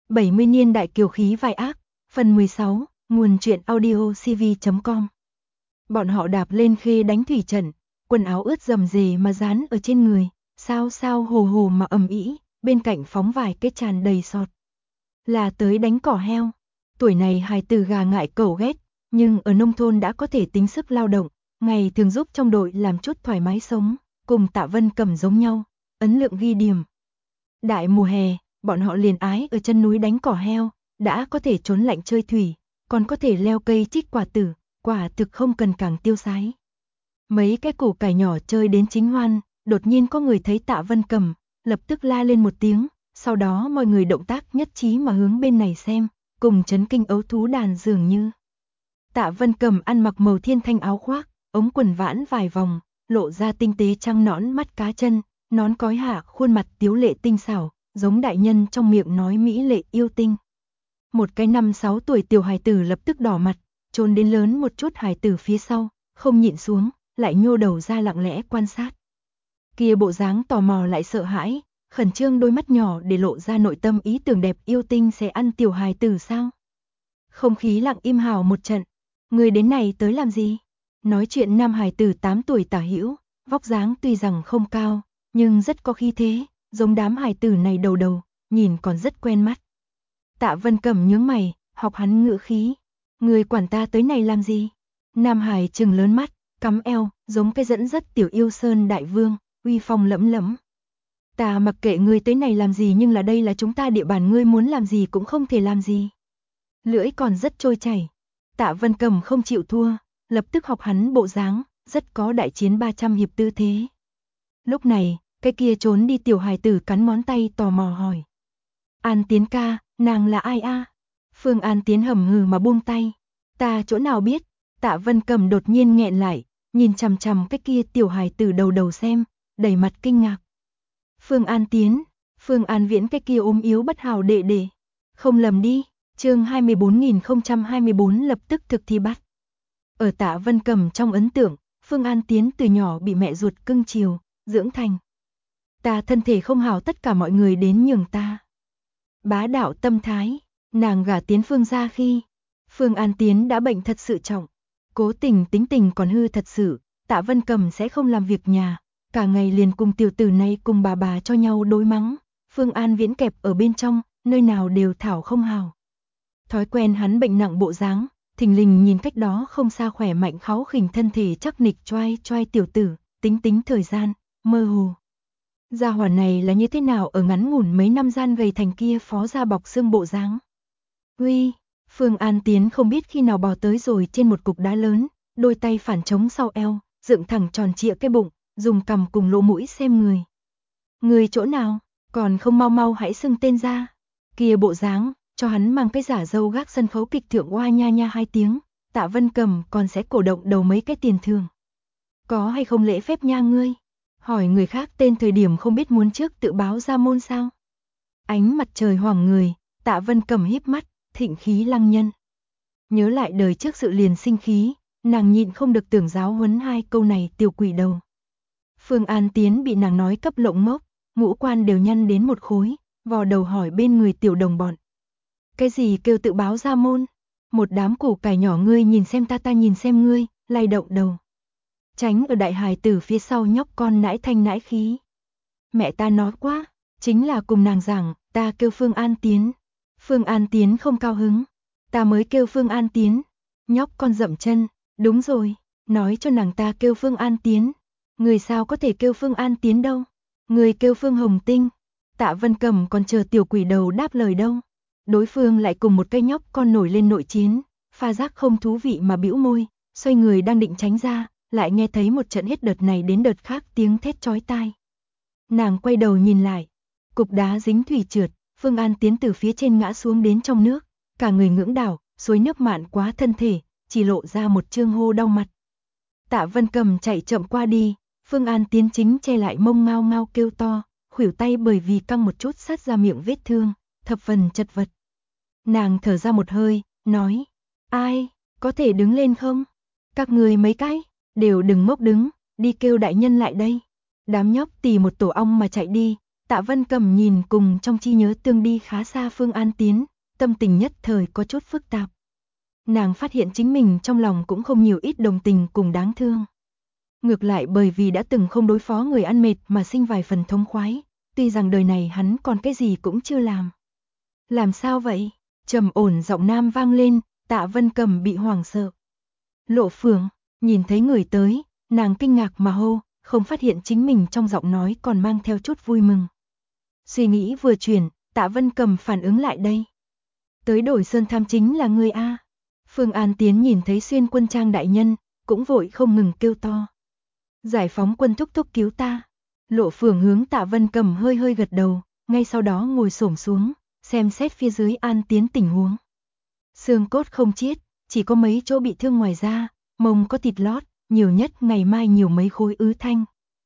70 niên đại kiều khí vai ác, phần 16, nguồn truyện audio cv.com. Bọn họ đạp lên khê đánh thủy trận, quần áo ướt rầm rề mà dán ở trên người, sao sao hồ hồ mà ầm ĩ, bên cạnh phóng vài cái tràn đầy sọt. Là tới đánh cỏ heo. Tuổi này hài tử gà ngại cẩu ghét, nhưng ở nông thôn đã có thể tính sức lao động, ngày thường giúp trong đội làm chút thoải mái sống, cùng Tạ Vân Cầm giống nhau, ấn lượng ghi điểm. Đại mùa hè, bọn họ liền ái ở chân núi đánh cỏ heo, đã có thể trốn lạnh chơi thủy, còn có thể leo cây trích quả thực không cần càng tiêu sái. Mấy cái củ cải nhỏ chơi đến chính hoan, đột nhiên có người thấy Tạ Vân Cầm, lập tức la lên một tiếng, sau đó mọi người động tác nhất trí mà hướng bên này xem, cùng chấn kinh ấu thú đàn dường như. Tạ Vân Cầm ăn mặc màu thiên thanh áo khoác, ống quần vãn vài vòng, lộ ra tinh tế trăng nõn mắt cá chân, nón cói hạ khuôn mặt tiếu lệ tinh xảo, giống đại nhân trong miệng nói mỹ lệ yêu tinh. Một cái 5-6 tuổi tiểu hài tử lập tức đỏ mặt, trốn đến lớn một chút hài tử phía sau, không nhịn xuống, lại nhô đầu ra lặng lẽ quan sát. Kia bộ dáng tò mò lại sợ hãi, khẩn trương đôi mắt nhỏ để lộ ra nội tâm ý tưởng đẹp yêu tinh sẽ ăn tiểu hài tử sao? Không khí lặng im hào một trận. Người đến này tới làm gì? Nói chuyện nam hài tử 8 tuổi tả hữu, vóc dáng tuy rằng không cao, nhưng rất có khí thế, giống đám hài tử này đầu, nhìn còn rất quen mắt. Tạ Vân Cầm nhướng mày, học hắn ngữ khí. Người quản ta tới này làm gì? Nam hài trừng lớn mắt, cắm eo, giống cái dẫn dắt tiểu yêu sơn đại vương, uy phong lẫm lẫm. Ta mặc kệ ngươi tới này làm gì, nhưng là đây là chúng ta địa bàn, ngươi muốn làm gì cũng không thể làm gì. Lưỡi còn rất trôi chảy. Tạ Vân Cầm không chịu thua, lập tức học hắn bộ dáng, rất có đại chiến 300 hiệp tư thế. Lúc này, cái kia trốn đi tiểu hài tử cắn ngón tay tò mò hỏi. An Tiến ca, nàng là ai a? Phương An Tiến hầm hừ mà buông tay. Ta chỗ nào biết? Tạ Vân Cầm đột nhiên nghẹn lại, nhìn chằm chằm cái kia tiểu hài tử đầu xem, đầy mặt kinh ngạc. Phương An Tiến, Phương An Viễn cái kia ốm yếu bất hảo đệ đệ. Không lầm đi, chương 24024 lập tức thực thi bắt. Ở Tạ Vân Cầm trong ấn tượng, Phương An Tiến từ nhỏ bị mẹ ruột cưng chiều, dưỡng thành. Ta thân thể không hảo, tất cả mọi người đến nhường ta. Bá đạo tâm thái, nàng gả tiến Phương gia khi, Phương An Tiến đã bệnh thật sự trọng, cố tình tính tình còn hư thật sự, Tạ Vân Cầm sẽ không làm việc nhà, cả ngày liền cùng tiểu tử này cùng bà cho nhau đối mắng, Phương An Viễn kẹp ở bên trong, nơi nào đều thảo không hào. Thói quen hắn bệnh nặng bộ dáng, thình lình nhìn cách đó không xa khỏe mạnh kháu khỉnh thân thể chắc nịch choai tiểu tử, tính thời gian, mơ hồ. Gia hỏa này là như thế nào ở ngắn ngủn mấy năm gian gầy thành kia phó gia bọc xương bộ dáng. Uy, Phương An Tiến không biết khi nào bò tới rồi trên một cục đá lớn, đôi tay phản chống sau eo, dựng thẳng tròn trịa cái bụng, dùng cằm cùng lỗ mũi xem người. Người chỗ nào, còn không mau hãy xưng tên ra. Kia bộ dáng, cho hắn mang cái giả dâu gác sân khấu kịch thượng oa nha nha 2 tiếng, Tạ Vân Cầm còn sẽ cổ động đầu mấy cái tiền thường. Có hay không lễ phép nha ngươi? Hỏi người khác tên thời điểm không biết muốn trước tự báo ra môn sao? Ánh mặt trời hoàng người, Tạ Vân Cầm híp mắt, thịnh khí lăng nhân. Nhớ lại đời trước sự liền sinh khí, nàng nhịn không được tưởng giáo huấn 2 câu này tiểu quỷ đầu. Phương An Tiến bị nàng nói cấp lộng mốc, ngũ quan đều nhăn đến một khối, vò đầu hỏi bên người tiểu đồng bọn. Cái gì kêu tự báo ra môn? Một đám củ cải nhỏ, ngươi nhìn xem ta nhìn xem ngươi, lay động đầu. Tránh ở đại hài tử phía sau nhóc con nãi thanh nãi khí. Mẹ ta nói quá, chính là cùng nàng rằng, ta kêu Phương An Tiến. Phương An Tiến không cao hứng. Ta mới kêu Phương An Tiến. Nhóc con dậm chân, đúng rồi, nói cho nàng ta kêu Phương An Tiến. Người sao có thể kêu Phương An Tiến đâu? Người kêu Phương Hồng Tinh. Tạ Vân Cầm còn chờ tiểu quỷ đầu đáp lời đâu. Đối phương lại cùng một cây nhóc con nổi lên nội chiến, pha giác không thú vị mà bĩu môi, xoay người đang định tránh ra, lại nghe thấy một trận hết đợt này đến đợt khác tiếng thét chói tai. Nàng quay đầu nhìn lại, cục đá dính thủy trượt, Phương An Tiến từ phía trên ngã xuống đến trong nước, cả người ngưỡng đảo, suối nước mạn quá thân thể, chỉ lộ ra một trương hô đau mặt. Tạ Vân Cầm chạy chậm qua đi, Phương An Tiến chính che lại mông ngao ngao kêu to, khuỷu tay bởi vì căng một chút sát ra miệng vết thương, thập phần chật vật. Nàng thở ra một hơi, nói, ai, có thể đứng lên không? Các người mấy cái, đều đừng ngốc đứng, đi kêu đại nhân lại đây. Đám nhóc tì một tổ ong mà chạy đi, Tạ Vân Cầm nhìn cùng trong trí nhớ tương đi khá xa Phương An Tiến, tâm tình nhất thời có chút phức tạp. Nàng phát hiện chính mình trong lòng cũng không nhiều ít đồng tình cùng đáng thương. Ngược lại bởi vì đã từng không đối phó người ăn mệt mà sinh vài phần thống khoái, tuy rằng đời này hắn còn cái gì cũng chưa làm. Làm sao vậy? Trầm ổn giọng nam vang lên, Tạ Vân Cầm bị hoảng sợ. Lộ Phượng, nhìn thấy người tới, nàng kinh ngạc mà hô, không phát hiện chính mình trong giọng nói còn mang theo chút vui mừng. Suy nghĩ vừa chuyển, Tạ Vân Cầm phản ứng lại đây. Tới đổi sơn tham chính là ngươi a. Phương An Tiến nhìn thấy Xuyên Quân Trang đại nhân, cũng vội không ngừng kêu to. Giải phóng quân thúc thúc cứu ta. Lộ Phượng hướng Tạ Vân Cầm hơi hơi gật đầu, ngay sau đó ngồi xổm xuống, xem xét phía dưới An Tiến tình huống. Xương cốt không chiết, chỉ có mấy chỗ bị thương ngoài da, mông có thịt lót, nhiều nhất ngày mai nhiều mấy khối ứ thanh.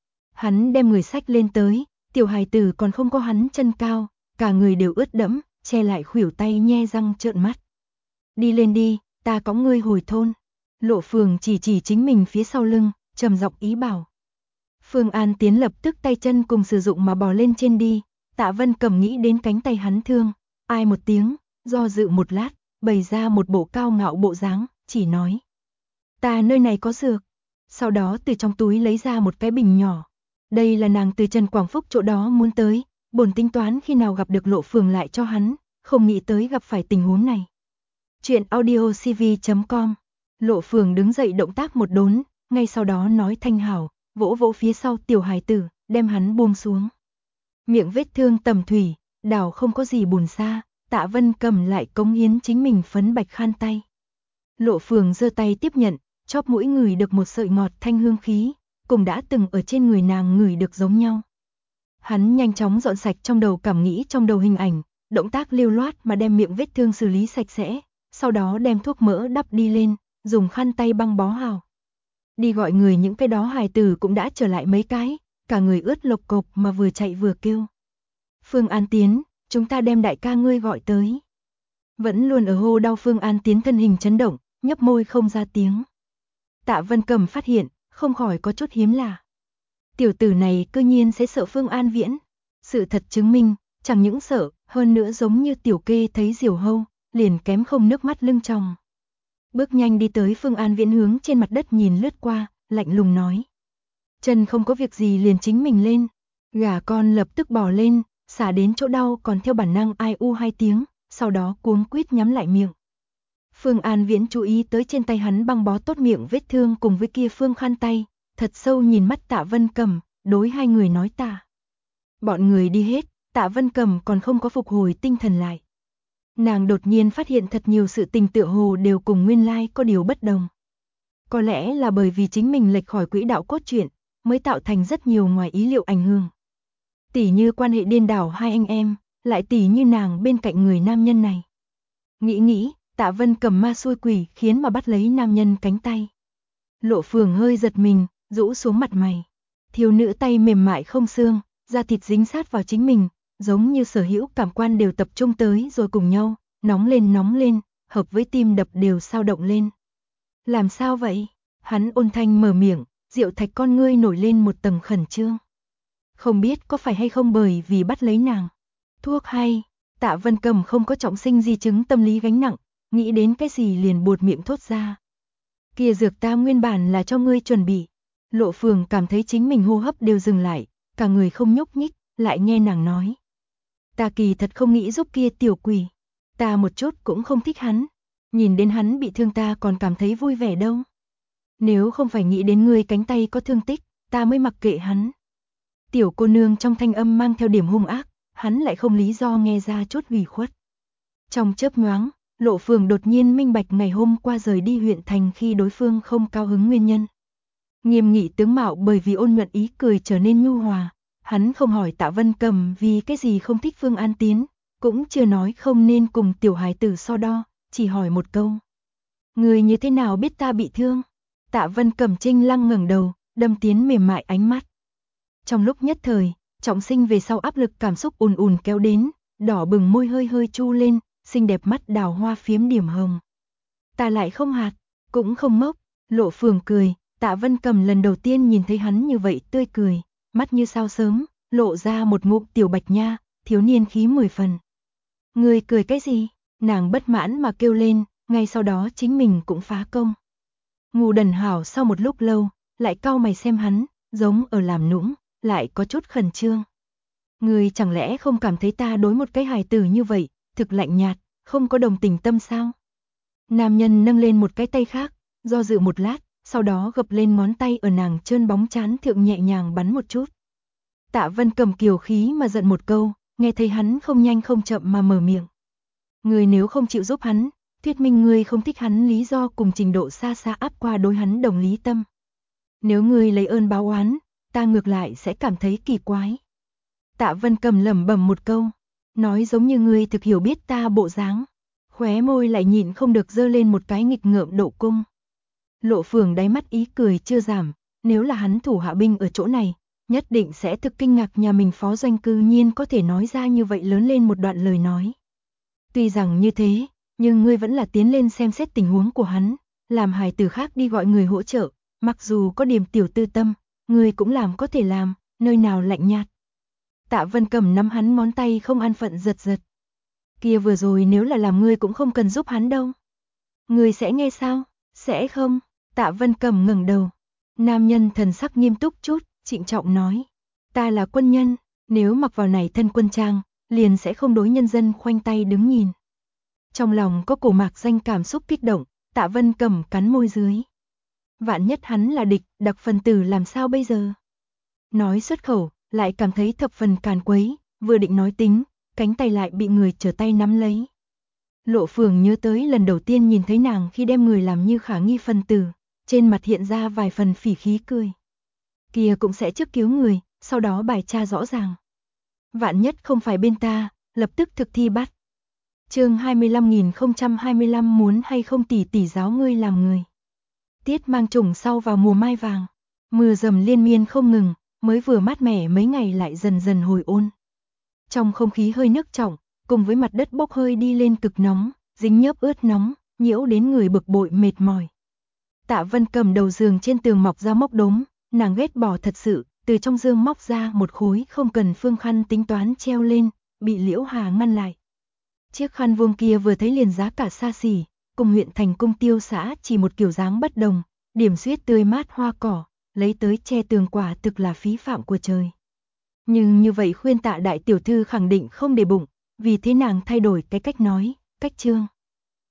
Hắn đem người xách lên tới, tiểu hài tử còn không có hắn chân cao, cả người đều ướt đẫm, che lại khuỷu tay nhe răng trợn mắt. Đi lên đi, ta cõng ngươi hồi thôn. Lộ Phượng chỉ chính mình phía sau lưng, trầm giọng ý bảo. Phương An Tiến lập tức tay chân cùng sử dụng mà bò lên trên đi, Tạ Vân Cầm nghĩ đến cánh tay hắn thương, ai một tiếng, do dự một lát, bày ra một bộ cao ngạo bộ dáng, chỉ nói. Ta nơi này có dược. Sau đó từ trong túi lấy ra một cái bình nhỏ. Đây là nàng từ Trần Quảng Phúc chỗ đó muốn tới, bổn tính toán khi nào gặp được Lộ Phượng lại cho hắn, không nghĩ tới gặp phải tình huống này. Chuyện audiocv.com. Lộ Phượng đứng dậy động tác một đốn, ngay sau đó nói thanh hảo, vỗ vỗ phía sau tiểu hài tử, đem hắn buông xuống. Miệng vết thương tầm thủy, đảo không có gì buồn xa, Tạ Vân Cầm lại cống hiến chính mình phấn bạch khăn tay. Lộ Phượng giơ tay tiếp nhận, chóp mũi ngửi được một sợi ngọt thanh hương khí, cùng đã từng ở trên người nàng ngửi được giống nhau. Hắn nhanh chóng dọn sạch trong đầu cảm nghĩ trong đầu hình ảnh, động tác lưu loát mà đem miệng vết thương xử lý sạch sẽ, sau đó đem thuốc mỡ đắp đi lên, dùng khăn tay băng bó hào. Đi gọi người những cái đó hài tử cũng đã trở lại mấy cái, cả người ướt lộc cộc mà vừa chạy vừa kêu. Phương An Tiến, chúng ta đem đại ca ngươi gọi tới. Vẫn luôn ở hô đau Phương An Tiến thân hình chấn động, nhấp môi không ra tiếng. Tạ Vân Cầm phát hiện, không khỏi có chút hiếm lạ. Tiểu tử này cư nhiên sẽ sợ Phương An Viễn. Sự thật chứng minh, chẳng những sợ, hơn nữa giống như tiểu kê thấy diều hâu, liền kém không nước mắt lưng tròng. Bước nhanh đi tới Phương An Viễn hướng trên mặt đất nhìn lướt qua, lạnh lùng nói. Chân không có việc gì liền chính mình lên. Gà con lập tức bò lên, xả đến chỗ đau còn theo bản năng ai u hai tiếng, sau đó cuống quýt nhắm lại miệng. Phương An Viễn chú ý tới trên tay hắn băng bó tốt miệng vết thương cùng với kia phương khăn tay, thật sâu nhìn mắt Tạ Vân Cầm, đối hai người nói tạ. Bọn người đi hết, Tạ Vân Cầm còn không có phục hồi tinh thần lại. Nàng đột nhiên phát hiện thật nhiều sự tình tựa hồ đều cùng nguyên lai có điều bất đồng. Có lẽ là bởi vì chính mình lệch khỏi quỹ đạo cốt truyện, mới tạo thành rất nhiều ngoài ý liệu ảnh hưởng. Tỉ như quan hệ điên đảo hai anh em, lại tỉ như nàng bên cạnh người nam nhân này. Nghĩ, Tạ Vân Cầm ma xui quỷ khiến mà bắt lấy nam nhân cánh tay. Lộ Phượng hơi giật mình, rũ xuống mặt mày. Thiếu nữ tay mềm mại không xương, da thịt dính sát vào chính mình, giống như sở hữu cảm quan đều tập trung tới rồi cùng nhau, nóng lên, hợp với tim đập đều sao động lên. Làm sao vậy? Hắn ôn thanh mở miệng, Diệu Thạch con ngươi nổi lên một tầng khẩn trương. Không biết có phải hay không bởi vì bắt lấy nàng. Thuốc hay, Tạ Vân Cầm không có trọng sinh di chứng tâm lý gánh nặng, nghĩ đến cái gì liền buột miệng thốt ra. Kia dược ta nguyên bản là cho ngươi chuẩn bị. Lộ Phượng cảm thấy chính mình hô hấp đều dừng lại, cả người không nhúc nhích, lại nghe nàng nói. Ta kỳ thật không nghĩ giúp kia tiểu quỷ. Ta một chút cũng không thích hắn. Nhìn đến hắn bị thương ta còn cảm thấy vui vẻ đâu. Nếu không phải nghĩ đến ngươi cánh tay có thương tích, ta mới mặc kệ hắn. Tiểu cô nương trong thanh âm mang theo điểm hung ác, hắn lại không lý do nghe ra chút ủy khuất. Trong chớp nhoáng, Lộ Phượng đột nhiên minh bạch ngày hôm qua rời đi huyện thành khi đối phương không cao hứng nguyên nhân. Nghiêm nghị tướng mạo bởi vì ôn nhuận ý cười trở nên nhu hòa, hắn không hỏi Tạ Vân Cầm vì cái gì không thích Phương An Tiến, cũng chưa nói không nên cùng tiểu hài tử so đo, chỉ hỏi một câu. Người như thế nào biết ta bị thương? Tạ Vân Cầm trinh lăng ngẩng đầu, đâm tiến mềm mại ánh mắt. Trong lúc nhất thời, trọng sinh về sau áp lực cảm xúc ùn ùn kéo đến, đỏ bừng môi hơi hơi chu lên, xinh đẹp mắt đào hoa phiếm điểm hồng. Ta lại không hạt, cũng không mốc, Lộ Phượng cười, Tạ Vân Cầm lần đầu tiên nhìn thấy hắn như vậy tươi cười, mắt như sao sớm, lộ ra một ngụm tiểu bạch nha, thiếu niên khí 10 phần. Ngươi cười cái gì? Nàng bất mãn mà kêu lên, ngay sau đó chính mình cũng phá công. Ngô Đần Hảo sau một lúc lâu, lại cau mày xem hắn, giống ở làm nũng, lại có chút khẩn trương. Ngươi chẳng lẽ không cảm thấy ta đối một cái hài tử như vậy, thực lạnh nhạt, không có đồng tình tâm sao? Nam nhân nâng lên một cái tay khác, do dự một lát, sau đó gập lên ngón tay ở nàng trơn bóng trán thượng nhẹ nhàng bắn một chút. Tạ Vân Cầm kiều khí mà giận một câu, nghe thấy hắn không nhanh không chậm mà mở miệng. Ngươi nếu không chịu giúp hắn, thuyết minh ngươi không thích hắn lý do cùng trình độ xa xa áp qua đối hắn đồng lý tâm. Nếu ngươi lấy ơn báo oán, ta ngược lại sẽ cảm thấy kỳ quái. Tạ Vân Cầm lẩm bẩm một câu, nói giống như ngươi thực hiểu biết ta bộ dáng, khóe môi lại nhịn không được giơ lên một cái nghịch ngợm độ cung. Lộ Phường đáy mắt ý cười chưa giảm, nếu là hắn thủ hạ binh ở chỗ này, nhất định sẽ thực kinh ngạc nhà mình phó doanh cư nhiên có thể nói ra như vậy lớn lên một đoạn lời nói. Tuy rằng như thế, nhưng ngươi vẫn là tiến lên xem xét tình huống của hắn, làm hài tử khác đi gọi người hỗ trợ, mặc dù có điểm tiểu tư tâm, ngươi cũng làm có thể làm, nơi nào lạnh nhạt. Tạ Vân Cầm nắm hắn ngón tay không an phận giật giật. Kia vừa rồi nếu là làm ngươi cũng không cần giúp hắn đâu. Ngươi sẽ nghe sao? Sẽ không? Tạ Vân Cầm ngẩng đầu. Nam nhân thần sắc nghiêm túc chút, trịnh trọng nói. Ta là quân nhân, nếu mặc vào này thân quân trang, liền sẽ không đối nhân dân khoanh tay đứng nhìn. Trong lòng có cổ mạc danh cảm xúc kích động, Tạ Vân Cầm cắn môi dưới. Vạn nhất hắn là địch, đặc phần tử làm sao bây giờ? Nói xuất khẩu, lại cảm thấy thập phần càn quấy, vừa định nói tính, cánh tay lại bị người trở tay nắm lấy. Lộ Phường nhớ tới lần đầu tiên nhìn thấy nàng khi đem người làm như khả nghi phần tử, trên mặt hiện ra vài phần phỉ khí cười. Kia cũng sẽ trước cứu người, sau đó bài tra rõ ràng. Vạn nhất không phải bên ta, lập tức thực thi bắt. Chương 25025 muốn hay không tỷ tỷ giáo ngươi làm người. Tiết mang trùng sau vào mùa mai vàng, mưa dầm liên miên không ngừng, mới vừa mát mẻ mấy ngày lại dần dần hồi ôn. Trong không khí hơi nước trọng, cùng với mặt đất bốc hơi đi lên cực nóng, dính nhớp ướt nóng, nhiễu đến người bực bội mệt mỏi. Tạ Vân Cầm đầu giường trên tường mọc ra móc đống, nàng ghét bỏ thật sự, từ trong giường móc ra một khối không cần phương khăn tính toán treo lên, bị Liễu Hà ngăn lại. Chiếc khăn vuông kia vừa thấy liền giá cả xa xỉ, cùng huyện thành Cung Tiêu xã chỉ một kiểu dáng bất đồng, điểm xuyết tươi mát hoa cỏ, lấy tới che tường quả thực là phí phạm của trời. Nhưng như vậy khuyên Tạ đại tiểu thư khẳng định không để bụng, vì thế nàng thay đổi cái cách nói, cách chương.